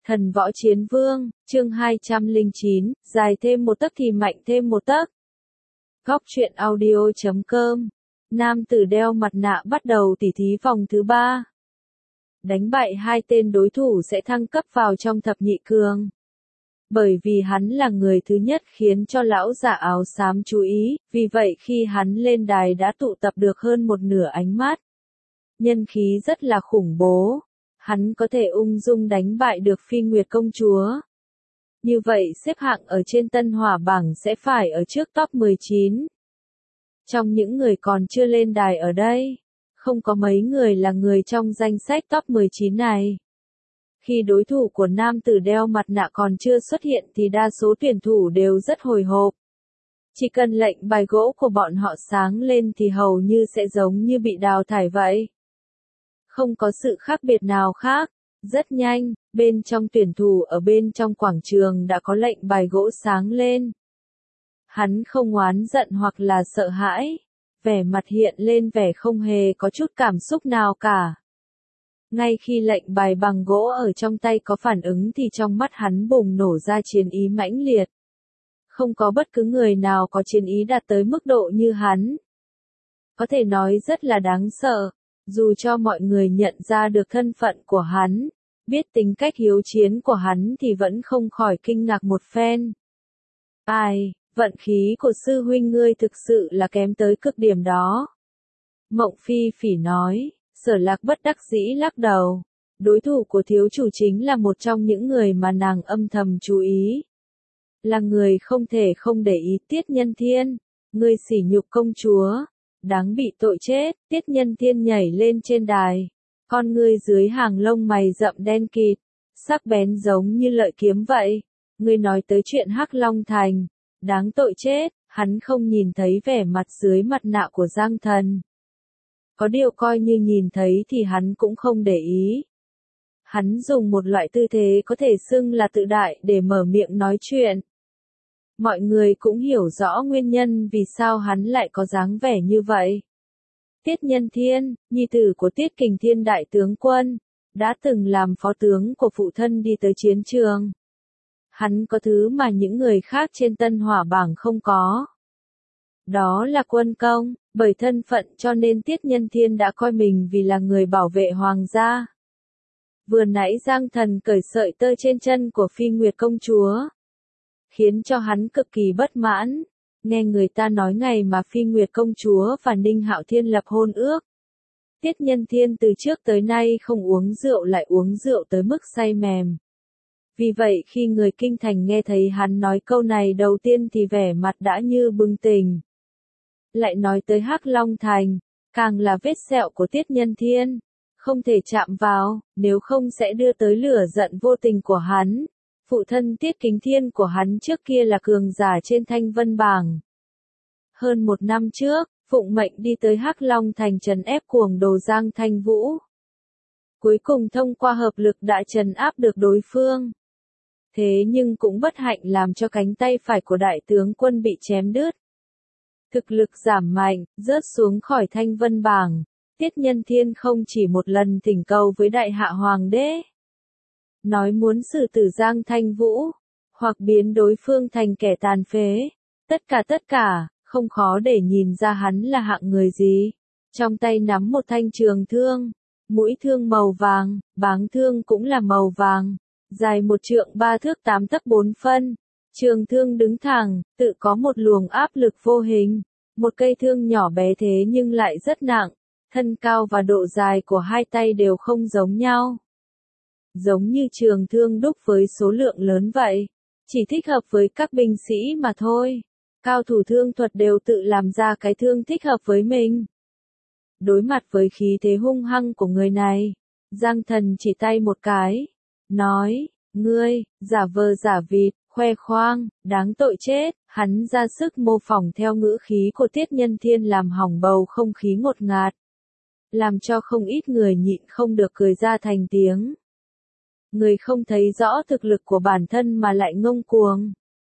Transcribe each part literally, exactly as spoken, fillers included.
Thần võ chiến vương, chương hai trăm lẻ chín, dài thêm một tấc thì mạnh thêm một tấc. Góc truyện audio chấm com. Nam tử đeo mặt nạ bắt đầu tỉ thí vòng thứ ba. Đánh bại hai tên đối thủ sẽ thăng cấp vào trong thập nhị cường. Bởi vì hắn là người thứ nhất khiến cho lão giả áo xám chú ý, vì vậy khi hắn lên đài đã tụ tập được hơn một nửa ánh mắt. Nhân khí rất là khủng bố. Hắn có thể ung dung đánh bại được Phi Nguyệt công chúa. Như vậy xếp hạng ở trên Tân Hỏa bảng sẽ phải ở trước top mười chín. Trong những người còn chưa lên đài ở đây, không có mấy người là người trong danh sách top mười chín này. Khi đối thủ của nam tử đeo mặt nạ còn chưa xuất hiện thì đa số tuyển thủ đều rất hồi hộp. Chỉ cần lệnh bài gỗ của bọn họ sáng lên thì hầu như sẽ giống như bị đào thải vậy. Không có sự khác biệt nào khác. Rất nhanh, bên trong tuyển thủ ở bên trong quảng trường đã có lệnh bài gỗ sáng lên. Hắn không oán giận hoặc là sợ hãi. Vẻ mặt hiện lên vẻ không hề có chút cảm xúc nào cả. Ngay khi lệnh bài bằng gỗ ở trong tay có phản ứng thì trong mắt hắn bùng nổ ra chiến ý mãnh liệt. Không có bất cứ người nào có chiến ý đạt tới mức độ như hắn. Có thể nói rất là đáng sợ. Dù cho mọi người nhận ra được thân phận của hắn, biết tính cách hiếu chiến của hắn thì vẫn không khỏi kinh ngạc một phen. Ai, vận khí của sư huynh ngươi thực sự là kém tới cực điểm đó. Mộng Phi Phỉ nói, Sở Lạc bất đắc dĩ lắc đầu. Đối thủ của thiếu chủ chính là một trong những người mà nàng âm thầm chú ý. Là người không thể không để ý Tiết Nhân Thiên, ngươi sỉ nhục công chúa. Đáng bị tội chết. Tiết Nhân Thiên nhảy lên trên đài. Con ngươi dưới hàng lông mày rậm đen kịt. Sắc bén giống như lợi kiếm vậy. Ngươi nói tới chuyện Hắc Long Thành. Đáng tội chết. Hắn không nhìn thấy vẻ mặt dưới mặt nạ của Giang Thần. Có điều coi như nhìn thấy thì hắn cũng không để ý. Hắn dùng một loại tư thế có thể xưng là tự đại để mở miệng nói chuyện. Mọi người cũng hiểu rõ nguyên nhân vì sao hắn lại có dáng vẻ như vậy. Tiết Nhân Thiên, nhi tử của Tiết Kình Thiên đại tướng quân, đã từng làm phó tướng của phụ thân đi tới chiến trường. Hắn có thứ mà những người khác trên Tân Hỏa bảng không có. Đó là quân công, bởi thân phận cho nên Tiết Nhân Thiên đã coi mình vì là người bảo vệ hoàng gia. Vừa nãy Giang Thần cởi sợi tơ trên chân của Phi Nguyệt công chúa. Khiến cho hắn cực kỳ bất mãn. Nghe người ta nói ngày mà Phi Nguyệt công chúa và Ninh Hạo Thiên lập hôn ước. Tiết Nhân Thiên từ trước tới nay không uống rượu lại uống rượu tới mức say mềm. Vì vậy khi người kinh thành nghe thấy hắn nói câu này đầu tiên thì vẻ mặt đã như bừng tỉnh. Lại nói tới Hắc Long Thành, càng là vết sẹo của Tiết Nhân Thiên. Không thể chạm vào, nếu không sẽ đưa tới lửa giận vô tình của hắn. Phụ thân Tiết Kính Thiên của hắn trước kia là cường giả trên Thanh Vân bảng. Hơn một năm trước, phụng mệnh đi tới Hắc Long Thành trấn ép cuồng đồ Giang Thanh Vũ. Cuối cùng thông qua hợp lực đã trấn áp được đối phương. Thế nhưng cũng bất hạnh làm cho cánh tay phải của đại tướng quân bị chém đứt. Thực lực giảm mạnh, rớt xuống khỏi Thanh Vân bảng. Tiết Nhân Thiên không chỉ một lần thỉnh cầu với đại hạ hoàng đế. Nói muốn xử tử Giang Thanh Vũ, hoặc biến đối phương thành kẻ tàn phế. Tất cả tất cả, không khó để nhìn ra hắn là hạng người gì. Trong tay nắm một thanh trường thương, mũi thương màu vàng, báng thương cũng là màu vàng, dài một trượng ba thước tám tấc bốn phân. Trường thương đứng thẳng, tự có một luồng áp lực vô hình. Một cây thương nhỏ bé thế nhưng lại rất nặng, thân cao và độ dài của hai tay đều không giống nhau. Giống như trường thương đúc với số lượng lớn vậy, chỉ thích hợp với các binh sĩ mà thôi. Cao thủ thương thuật đều tự làm ra cái thương thích hợp với mình. Đối mặt với khí thế hung hăng của người này, Giang Thần chỉ tay một cái, nói, ngươi, giả vờ giả vịt, khoe khoang, đáng tội chết. Hắn ra sức mô phỏng theo ngữ khí của Tiết Nhân Thiên làm hỏng bầu không khí ngột ngạt. Làm cho không ít người nhịn không được cười ra thành tiếng. Người không thấy rõ thực lực của bản thân mà lại ngông cuồng.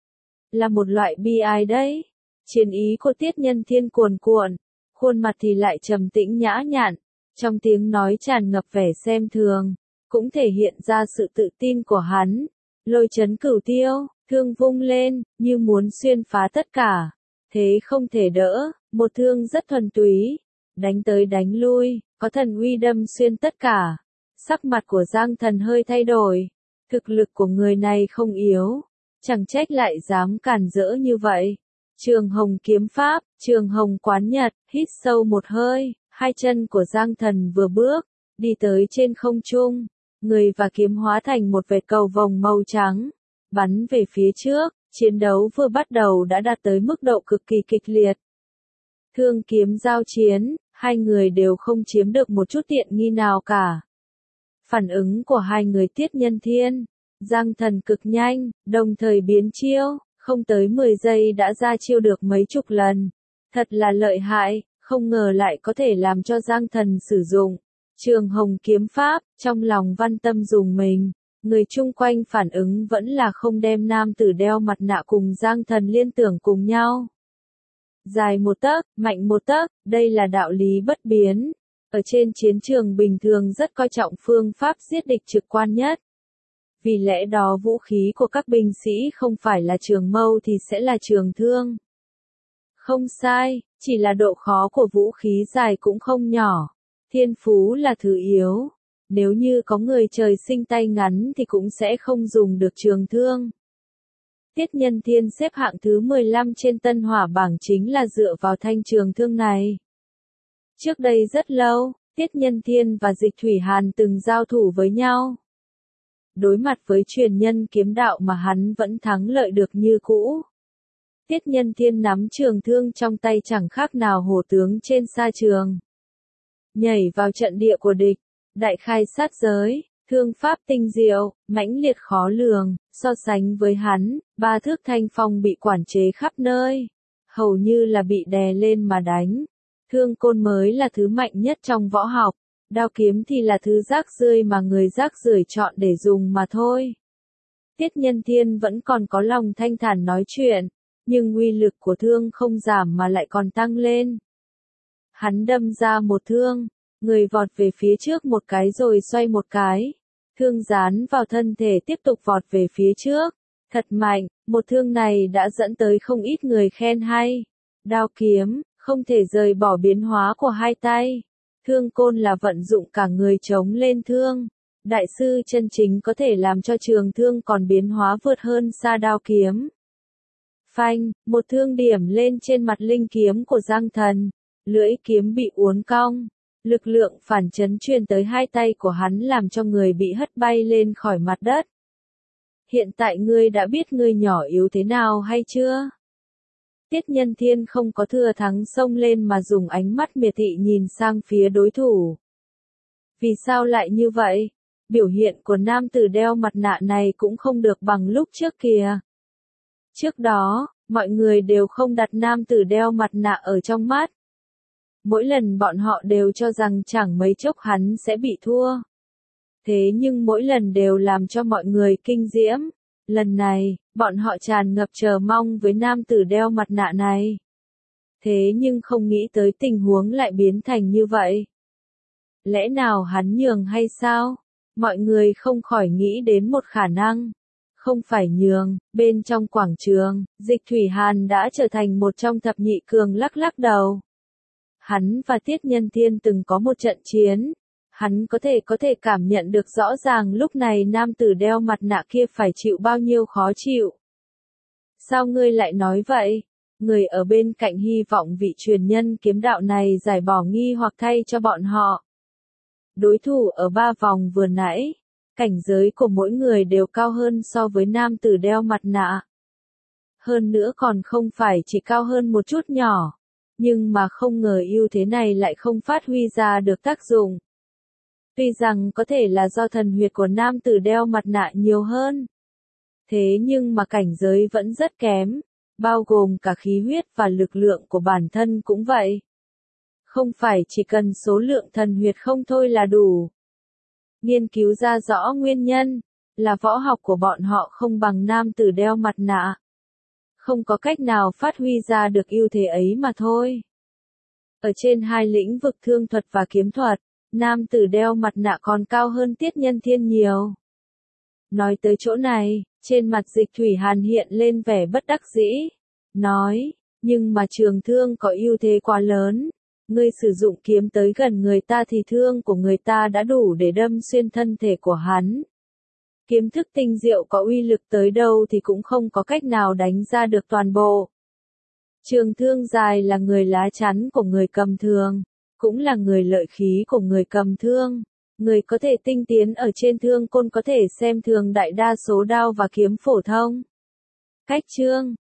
Là một loại bi ai đấy. Chiến ý của Tiết Nhân Thiên cuồn cuộn, khuôn mặt thì lại trầm tĩnh nhã nhặn, trong tiếng nói tràn ngập vẻ xem thường. cũng thể hiện ra sự tự tin của hắn. Lôi chấn cửu tiêu, thương vung lên, như muốn xuyên phá tất cả. Thế không thể đỡ, một thương rất thuần túy, đánh tới đánh lui, có thần uy đâm xuyên tất cả. Sắc mặt của Giang Thần hơi thay đổi, thực lực của người này không yếu, chẳng trách lại dám cản rỡ như vậy. Trường Hồng kiếm pháp, Trường Hồng quán nhật, hít sâu một hơi, hai chân của Giang Thần vừa bước, đi tới trên không trung, người và kiếm hóa thành một vệt cầu vồng màu trắng, bắn về phía trước, chiến đấu vừa bắt đầu đã đạt tới mức độ cực kỳ kịch liệt. Thương kiếm giao chiến, hai người đều không chiếm được một chút tiện nghi nào cả. Phản ứng của hai người Tiết Nhân Thiên, Giang Thần cực nhanh, đồng thời biến chiêu, không tới mười giây đã ra chiêu được mấy chục lần. Thật là lợi hại, không ngờ lại có thể làm cho Giang Thần sử dụng Trường Hồng kiếm pháp, trong lòng Văn Tâm rùng mình. Người chung quanh phản ứng vẫn là không đem nam tử đeo mặt nạ cùng Giang Thần liên tưởng cùng nhau. Dài một tấc, mạnh một tấc, đây là đạo lý bất biến. Ở trên chiến trường bình thường rất coi trọng phương pháp giết địch trực quan nhất. Vì lẽ đó vũ khí của các binh sĩ không phải là trường mâu thì sẽ là trường thương. Không sai, chỉ là độ khó của vũ khí dài cũng không nhỏ. Thiên phú là thứ yếu. Nếu như có người trời sinh tay ngắn thì cũng sẽ không dùng được trường thương. Tiết Nhân Thiên xếp hạng thứ mười lăm trên Tân Hỏa bảng chính là dựa vào thanh trường thương này. Trước đây rất lâu, Tiết Nhân Thiên và Dịch Thủy Hàn từng giao thủ với nhau. Đối mặt với truyền nhân kiếm đạo mà hắn vẫn thắng lợi được như cũ. Tiết Nhân Thiên nắm trường thương trong tay chẳng khác nào hổ tướng trên sa trường. Nhảy vào trận địa của địch, đại khai sát giới, thương pháp tinh diệu, mãnh liệt khó lường, so sánh với hắn, ba thước thanh phong bị quản chế khắp nơi, hầu như là bị đè lên mà đánh. Thương côn mới là thứ mạnh nhất trong võ học, đao kiếm thì là thứ rác rưởi mà người rác rưởi chọn để dùng mà thôi. Tiết Nhân Thiên vẫn còn có lòng thanh thản nói chuyện, nhưng uy lực của thương không giảm mà lại còn tăng lên. Hắn đâm ra một thương, người vọt về phía trước một cái rồi xoay một cái. Thương dán vào thân thể tiếp tục vọt về phía trước. Thật mạnh, một thương này đã dẫn tới không ít người khen hay. Đao kiếm, không thể rời bỏ biến hóa của hai tay. Thương côn là vận dụng cả người chống lên thương. Đại sư chân chính có thể làm cho trường thương còn biến hóa vượt hơn xa đao kiếm. Phanh, một thương điểm lên trên mặt linh kiếm của Giang Thần. Lưỡi kiếm bị uốn cong. Lực lượng phản chấn truyền tới hai tay của hắn làm cho người bị hất bay lên khỏi mặt đất. Hiện tại ngươi đã biết ngươi nhỏ yếu thế nào hay chưa? Tiết Nhân Thiên không có thừa thắng xông lên mà dùng ánh mắt miệt thị nhìn sang phía đối thủ. Vì sao lại như vậy? Biểu hiện của nam tử đeo mặt nạ này cũng không được bằng lúc trước kìa. Trước đó, mọi người đều không đặt nam tử đeo mặt nạ ở trong mắt. Mỗi lần bọn họ đều cho rằng chẳng mấy chốc hắn sẽ bị thua. Thế nhưng mỗi lần đều làm cho mọi người kinh diễm. Lần này, bọn họ tràn ngập chờ mong với nam tử đeo mặt nạ này. Thế nhưng không nghĩ tới tình huống lại biến thành như vậy. Lẽ nào hắn nhường hay sao? Mọi người không khỏi nghĩ đến một khả năng. Không phải nhường, bên trong quảng trường, Dịch Thủy Hàn đã trở thành một trong thập nhị cường lắc lắc đầu. Hắn và Tiết Nhân Thiên từng có một trận chiến. Hắn có thể có thể cảm nhận được rõ ràng lúc này nam tử đeo mặt nạ kia phải chịu bao nhiêu khó chịu. Sao ngươi lại nói vậy? Người ở bên cạnh hy vọng vị truyền nhân kiếm đạo này giải bỏ nghi hoặc thay cho bọn họ. Đối thủ ở ba vòng vừa nãy, cảnh giới của mỗi người đều cao hơn so với nam tử đeo mặt nạ. Hơn nữa còn không phải chỉ cao hơn một chút nhỏ. Nhưng mà không ngờ ưu thế này lại không phát huy ra được tác dụng. Tuy rằng có thể là do thần huyết của nam tử đeo mặt nạ nhiều hơn. Thế nhưng mà cảnh giới vẫn rất kém, bao gồm cả khí huyết và lực lượng của bản thân cũng vậy. Không phải chỉ cần số lượng thần huyết không thôi là đủ. Nghiên cứu ra rõ nguyên nhân, là võ học của bọn họ không bằng nam tử đeo mặt nạ. Không có cách nào phát huy ra được ưu thế ấy mà thôi. Ở trên hai lĩnh vực thương thuật và kiếm thuật, Nam tử đeo mặt nạ còn cao hơn Tiết Nhân Thiên nhiều. Nói tới chỗ này, trên mặt Dịch Thủy Hàn hiện lên vẻ bất đắc dĩ. Nói, nhưng mà trường thương có ưu thế quá lớn. Ngươi sử dụng kiếm tới gần người ta thì thương của người ta đã đủ để đâm xuyên thân thể của hắn. Kiếm thức tinh diệu có uy lực tới đâu thì cũng không có cách nào đánh ra được toàn bộ. Trường thương dài là người lá chắn của người cầm thương, cũng là người lợi khí của người cầm thương. Người có thể tinh tiến ở trên thương côn có thể xem thường đại đa số đao và kiếm phổ thông. Cách chương